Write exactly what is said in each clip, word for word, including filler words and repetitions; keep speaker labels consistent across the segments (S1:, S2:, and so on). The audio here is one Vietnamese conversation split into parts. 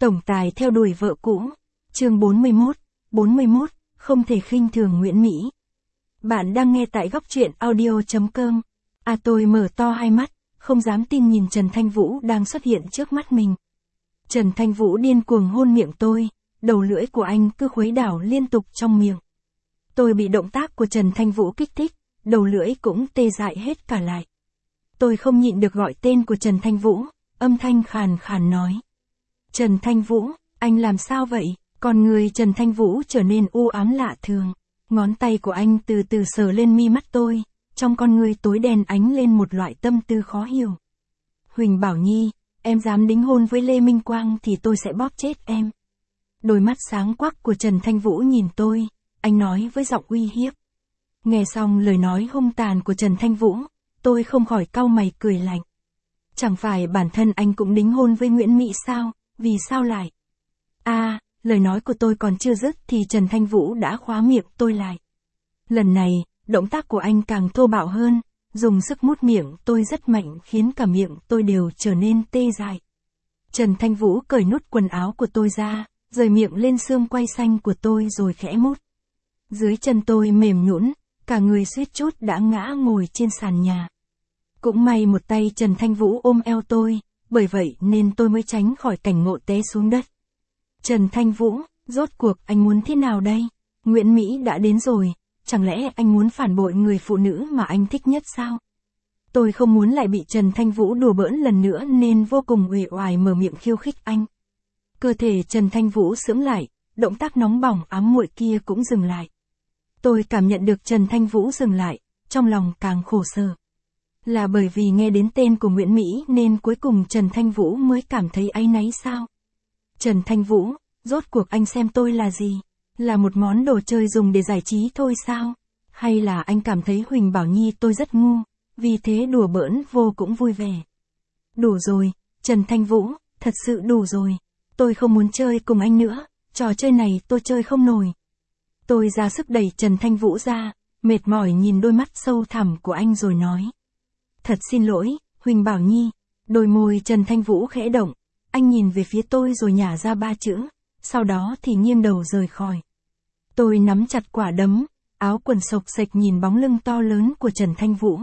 S1: Tổng tài theo đuổi vợ cũ. Chương bốn mươi mốt, bốn mươi mốt, không thể khinh thường Nguyễn Mỹ. Bạn đang nghe tại góc truyện audio chấm com. À tôi mở to hai mắt, không dám tin nhìn Trần Thanh Vũ đang xuất hiện trước mắt mình. Trần Thanh Vũ điên cuồng hôn miệng tôi, đầu lưỡi của anh cứ khuấy đảo liên tục trong miệng. Tôi bị động tác của Trần Thanh Vũ kích thích, đầu lưỡi cũng tê dại hết cả lại. Tôi không nhịn được gọi tên của Trần Thanh Vũ, âm thanh khàn khàn nói. Trần Thanh Vũ, anh làm sao vậy? Còn người Trần Thanh Vũ trở nên u ám lạ thường. Ngón tay của anh từ từ sờ lên mi mắt tôi, trong con người tối đen ánh lên một loại tâm tư khó hiểu. Huỳnh Bảo Nhi, em dám đính hôn với Lê Minh Quang thì tôi sẽ bóp chết em. Đôi mắt sáng quắc của Trần Thanh Vũ nhìn tôi, anh nói với giọng uy hiếp. Nghe xong lời nói hung tàn của Trần Thanh Vũ, tôi không khỏi cau mày cười lạnh. Chẳng phải bản thân anh cũng đính hôn với Nguyễn Mỹ sao, vì sao lại? À, lời nói của tôi còn chưa dứt thì Trần Thanh Vũ đã khóa miệng tôi lại. Lần này, động tác của anh càng thô bạo hơn, dùng sức mút miệng tôi rất mạnh khiến cả miệng tôi đều trở nên tê dại. Trần Thanh Vũ cởi nút quần áo của tôi ra, rời miệng lên xương quai xanh của tôi rồi khẽ mút. Dưới chân tôi mềm nhũn, cả người suýt chút đã ngã ngồi trên sàn nhà. Cũng may một tay Trần Thanh Vũ ôm eo tôi, bởi vậy nên tôi mới tránh khỏi cảnh ngộ té xuống đất. Trần Thanh Vũ, rốt cuộc anh muốn thế nào đây? Nguyễn Mỹ đã đến rồi, chẳng lẽ anh muốn phản bội người phụ nữ mà anh thích nhất sao? Tôi không muốn lại bị Trần Thanh Vũ đùa bỡn lần nữa nên vô cùng uể oải mở miệng khiêu khích anh. Cơ thể Trần Thanh Vũ sững lại, động tác nóng bỏng ám muội kia cũng dừng lại. Tôi cảm nhận được Trần Thanh Vũ dừng lại, trong lòng càng khổ sở. Là bởi vì nghe đến tên của Nguyễn Mỹ nên cuối cùng Trần Thanh Vũ mới cảm thấy áy náy sao? Trần Thanh Vũ, rốt cuộc anh xem tôi là gì? Là một món đồ chơi dùng để giải trí thôi sao? Hay là anh cảm thấy Huỳnh Bảo Nhi tôi rất ngu, vì thế đùa bỡn vô cũng vui vẻ? Đủ rồi, Trần Thanh Vũ, thật sự đủ rồi. Tôi không muốn chơi cùng anh nữa, trò chơi này tôi chơi không nổi. Tôi ra sức đẩy Trần Thanh Vũ ra, mệt mỏi nhìn đôi mắt sâu thẳm của anh rồi nói. Thật xin lỗi, Huỳnh Bảo Nhi. Đôi môi Trần Thanh Vũ khẽ động, anh nhìn về phía tôi rồi nhả ra ba chữ, sau đó thì nghiêng đầu rời khỏi. Tôi nắm chặt quả đấm, áo quần xộc xệch nhìn bóng lưng to lớn của Trần Thanh Vũ.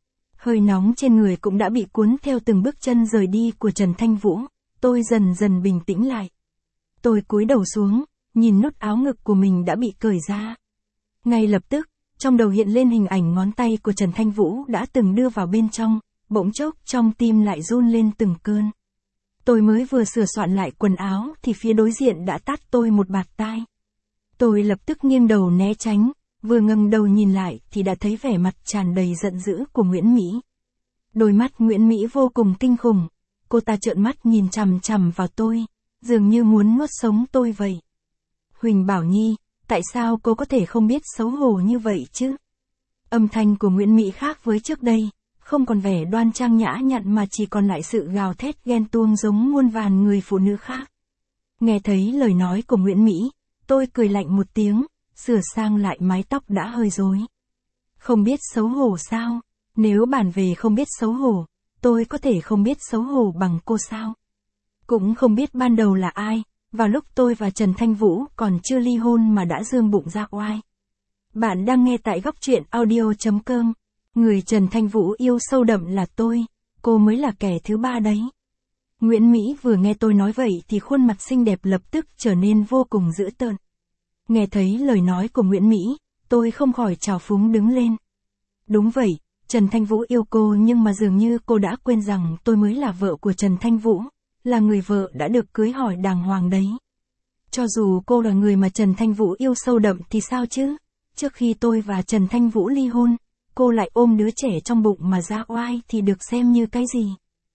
S1: Hơi nóng trên người cũng đã bị cuốn theo từng bước chân rời đi của Trần Thanh Vũ, tôi dần dần bình tĩnh lại. Tôi cúi đầu xuống, nhìn nút áo ngực của mình đã bị cởi ra. Ngay lập tức, trong đầu hiện lên hình ảnh ngón tay của Trần Thanh Vũ đã từng đưa vào bên trong, bỗng chốc trong tim lại run lên từng cơn. Tôi mới vừa sửa soạn lại quần áo thì phía đối diện đã tát tôi một bạt tai. Tôi lập tức nghiêng đầu né tránh, vừa ngẩng đầu nhìn lại thì đã thấy vẻ mặt tràn đầy giận dữ của Nguyễn Mỹ. Đôi mắt Nguyễn Mỹ vô cùng kinh khủng, cô ta trợn mắt nhìn chằm chằm vào tôi, dường như muốn nuốt sống tôi vậy. Huỳnh Bảo Nhi, tại sao cô có thể không biết xấu hổ như vậy chứ? Âm thanh của Nguyễn Mỹ khác với trước đây, không còn vẻ đoan trang nhã nhặn mà chỉ còn lại sự gào thét ghen tuông giống muôn vàn người phụ nữ khác. Nghe thấy lời nói của Nguyễn Mỹ, tôi cười lạnh một tiếng, sửa sang lại mái tóc đã hơi rối. Không biết xấu hổ sao? Nếu bản về không biết xấu hổ, tôi có thể không biết xấu hổ bằng cô sao? Cũng không biết ban đầu là ai, vào lúc tôi và Trần Thanh Vũ còn chưa ly hôn mà đã dương bụng ra oai. Bạn đang nghe tại góc truyện audio chấm com. Người Trần Thanh Vũ yêu sâu đậm là tôi, cô mới là kẻ thứ ba đấy. Nguyễn Mỹ vừa nghe tôi nói vậy thì khuôn mặt xinh đẹp lập tức trở nên vô cùng dữ tợn. Nghe thấy lời nói của Nguyễn Mỹ, tôi không khỏi trào phúng đứng lên. Đúng vậy, Trần Thanh Vũ yêu cô nhưng mà dường như cô đã quên rằng tôi mới là vợ của Trần Thanh Vũ, là người vợ đã được cưới hỏi đàng hoàng đấy. Cho dù cô là người mà Trần Thanh Vũ yêu sâu đậm thì sao chứ? Trước khi tôi và Trần Thanh Vũ ly hôn, cô lại ôm đứa trẻ trong bụng mà ra oai thì được xem như cái gì?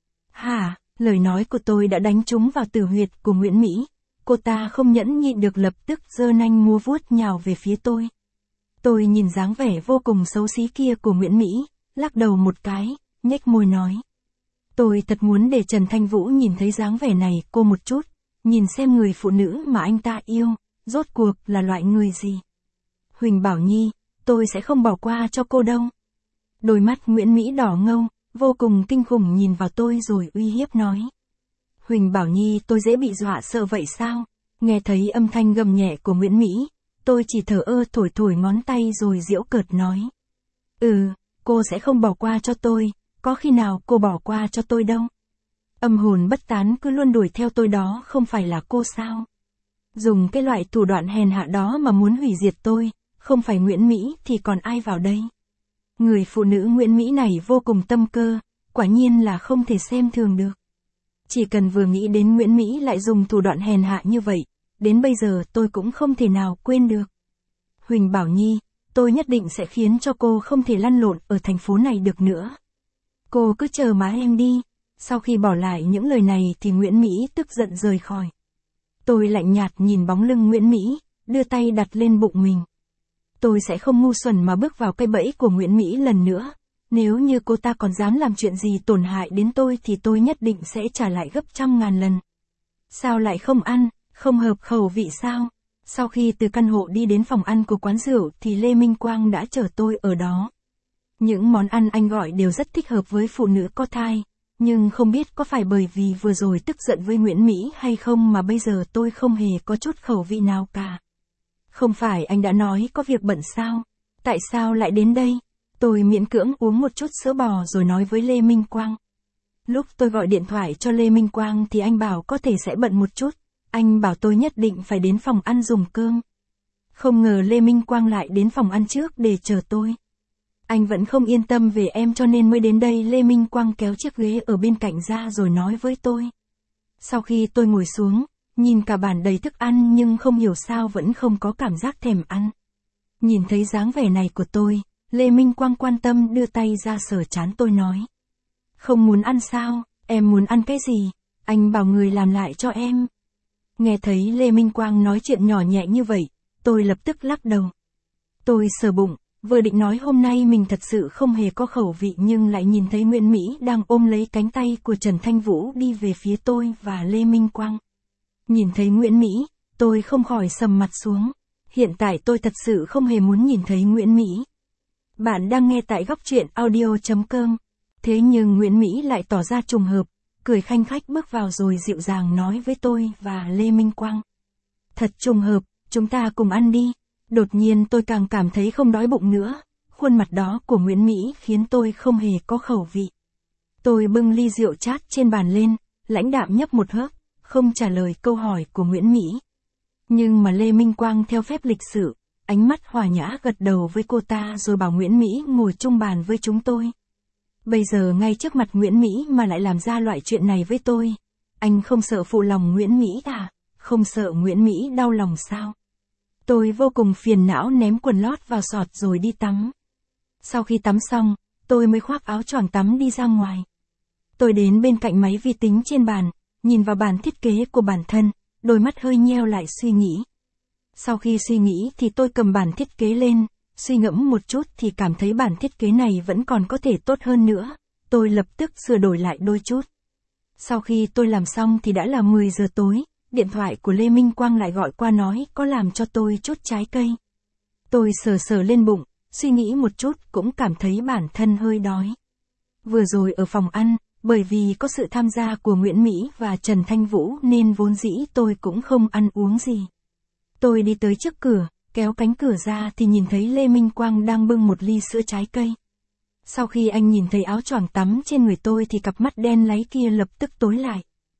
S1: Hả, lời nói của tôi đã đánh trúng vào tử huyệt của Nguyễn Mỹ. Cô ta không nhẫn nhịn được lập tức giơ nanh múa vuốt nhào về phía tôi. Tôi nhìn dáng vẻ vô cùng xấu xí kia của Nguyễn Mỹ, lắc đầu một cái, nhếch môi nói. Tôi thật muốn để Trần Thanh Vũ nhìn thấy dáng vẻ này cô một chút, nhìn xem người phụ nữ mà anh ta yêu, rốt cuộc là loại người gì. Huỳnh Bảo Nhi, tôi sẽ không bỏ qua cho cô đâu. Đôi mắt Nguyễn Mỹ đỏ ngầu, vô cùng kinh khủng nhìn vào tôi rồi uy hiếp nói. Huỳnh Bảo Nhi, tôi dễ bị dọa sợ vậy sao? Nghe thấy âm thanh gầm nhẹ của Nguyễn Mỹ, tôi chỉ thở ơ thổi thổi ngón tay rồi giễu cợt nói. Ừ, cô sẽ không bỏ qua cho tôi, có khi nào cô bỏ qua cho tôi đâu. Âm hồn bất tán cứ luôn đuổi theo tôi đó không phải là cô sao? Dùng cái loại thủ đoạn hèn hạ đó mà muốn hủy diệt tôi, không phải Nguyễn Mỹ thì còn ai vào đây? Người phụ nữ Nguyễn Mỹ này vô cùng tâm cơ, quả nhiên là không thể xem thường được. Chỉ cần vừa nghĩ đến Nguyễn Mỹ lại dùng thủ đoạn hèn hạ như vậy, đến bây giờ tôi cũng không thể nào quên được. Huỳnh Bảo Nhi, tôi nhất định sẽ khiến cho cô không thể lăn lộn ở thành phố này được nữa. Cô cứ chờ má em đi. Sau khi bỏ lại những lời này thì Nguyễn Mỹ tức giận rời khỏi. Tôi lạnh nhạt nhìn bóng lưng Nguyễn Mỹ, đưa tay đặt lên bụng mình. Tôi sẽ không ngu xuẩn mà bước vào cái bẫy của Nguyễn Mỹ lần nữa. Nếu như cô ta còn dám làm chuyện gì tổn hại đến tôi thì tôi nhất định sẽ trả lại gấp trăm ngàn lần. Sao lại không ăn, không hợp khẩu vị sao? Sau khi từ căn hộ đi đến phòng ăn của quán rượu thì Lê Minh Quang đã chờ tôi ở đó. Những món ăn anh gọi đều rất thích hợp với phụ nữ có thai. Nhưng không biết có phải bởi vì vừa rồi tức giận với Nguyễn Mỹ hay không mà bây giờ tôi không hề có chút khẩu vị nào cả. Không phải anh đã nói có việc bận sao? Tại sao lại đến đây? Tôi miễn cưỡng uống một chút sữa bò rồi nói với Lê Minh Quang. Lúc tôi gọi điện thoại cho Lê Minh Quang thì anh bảo có thể sẽ bận một chút. Anh bảo tôi nhất định phải đến phòng ăn dùng cơm. Không ngờ Lê Minh Quang lại đến phòng ăn trước để chờ tôi. Anh vẫn không yên tâm về em cho nên mới đến đây. Lê Minh Quang kéo chiếc ghế ở bên cạnh ra rồi nói với tôi. Sau khi tôi ngồi xuống, nhìn cả bàn đầy thức ăn nhưng không hiểu sao vẫn không có cảm giác thèm ăn. Nhìn thấy dáng vẻ này của tôi, Lê Minh Quang quan tâm đưa tay ra sờ trán tôi nói. Không muốn ăn sao, em muốn ăn cái gì? Anh bảo người làm lại cho em. Nghe thấy Lê Minh Quang nói chuyện nhỏ nhẹ như vậy, tôi lập tức lắc đầu. Tôi sờ bụng. Vừa định nói hôm nay mình thật sự không hề có khẩu vị nhưng lại nhìn thấy Nguyễn Mỹ đang ôm lấy cánh tay của Trần Thanh Vũ đi về phía tôi và Lê Minh Quang. Nhìn thấy Nguyễn Mỹ, tôi không khỏi sầm mặt xuống. Hiện tại tôi thật sự không hề muốn nhìn thấy Nguyễn Mỹ. Bạn đang nghe tại góc truyện audio chấm com. Thế nhưng Nguyễn Mỹ lại tỏ ra trùng hợp, cười khanh khách bước vào rồi dịu dàng nói với tôi và Lê Minh Quang. Thật trùng hợp, chúng ta cùng ăn đi. Đột nhiên tôi càng cảm thấy không đói bụng nữa, khuôn mặt đó của Nguyễn Mỹ khiến tôi không hề có khẩu vị. Tôi bưng ly rượu chát trên bàn lên, lãnh đạm nhấp một hớp, không trả lời câu hỏi của Nguyễn Mỹ. Nhưng mà Lê Minh Quang theo phép lịch sự, ánh mắt hòa nhã gật đầu với cô ta rồi bảo Nguyễn Mỹ ngồi chung bàn với chúng tôi. Bây giờ ngay trước mặt Nguyễn Mỹ mà lại làm ra loại chuyện này với tôi. Anh không sợ phụ lòng Nguyễn Mỹ à? Không sợ Nguyễn Mỹ đau lòng sao? Tôi vô cùng phiền não ném quần lót vào sọt rồi đi tắm. Sau khi tắm xong, tôi mới khoác áo choàng tắm đi ra ngoài. Tôi đến bên cạnh máy vi tính trên bàn, nhìn vào bản thiết kế của bản thân, đôi mắt hơi nheo lại suy nghĩ. Sau khi suy nghĩ thì tôi cầm bản thiết kế lên, suy ngẫm một chút thì cảm thấy bản thiết kế này vẫn còn có thể tốt hơn nữa. Tôi lập tức sửa đổi lại đôi chút. Sau khi tôi làm xong thì đã là mười giờ tối. Điện thoại của Lê Minh Quang lại gọi qua nói có làm cho tôi chút trái cây. Tôi sờ sờ lên bụng, suy nghĩ một chút cũng cảm thấy bản thân hơi đói. Vừa rồi ở phòng ăn, bởi vì có sự tham gia của Nguyễn Mỹ và Trần Thanh Vũ nên vốn dĩ tôi cũng không ăn uống gì. Tôi đi tới trước cửa, kéo cánh cửa ra thì nhìn thấy Lê Minh Quang đang bưng một ly sữa trái cây. Sau khi anh nhìn thấy áo choàng tắm trên người tôi thì cặp mắt đen láy kia lập tức tối lại.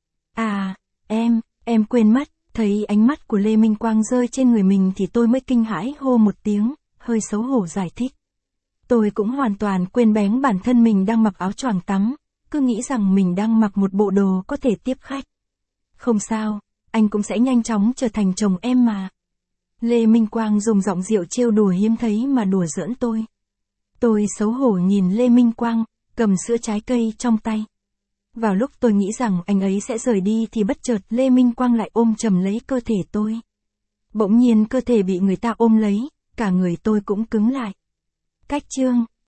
S1: À, em... Em quên mất, thấy ánh mắt của Lê Minh Quang rơi trên người mình thì tôi mới kinh hãi hô một tiếng, hơi xấu hổ giải thích. Tôi cũng hoàn toàn quên bén bản thân mình đang mặc áo choàng tắm, cứ nghĩ rằng mình đang mặc một bộ đồ có thể tiếp khách. Không sao, anh cũng sẽ nhanh chóng trở thành chồng em mà. Lê Minh Quang dùng giọng điệu trêu đùa hiếm thấy mà đùa giỡn tôi. Tôi xấu hổ nhìn Lê Minh Quang, cầm sữa trái cây trong tay. Vào lúc tôi nghĩ rằng anh ấy sẽ rời đi thì bất chợt Lê Minh Quang lại ôm chầm lấy cơ thể tôi. Bỗng nhiên cơ thể bị người ta ôm lấy, cả người tôi cũng cứng lại. Cách chương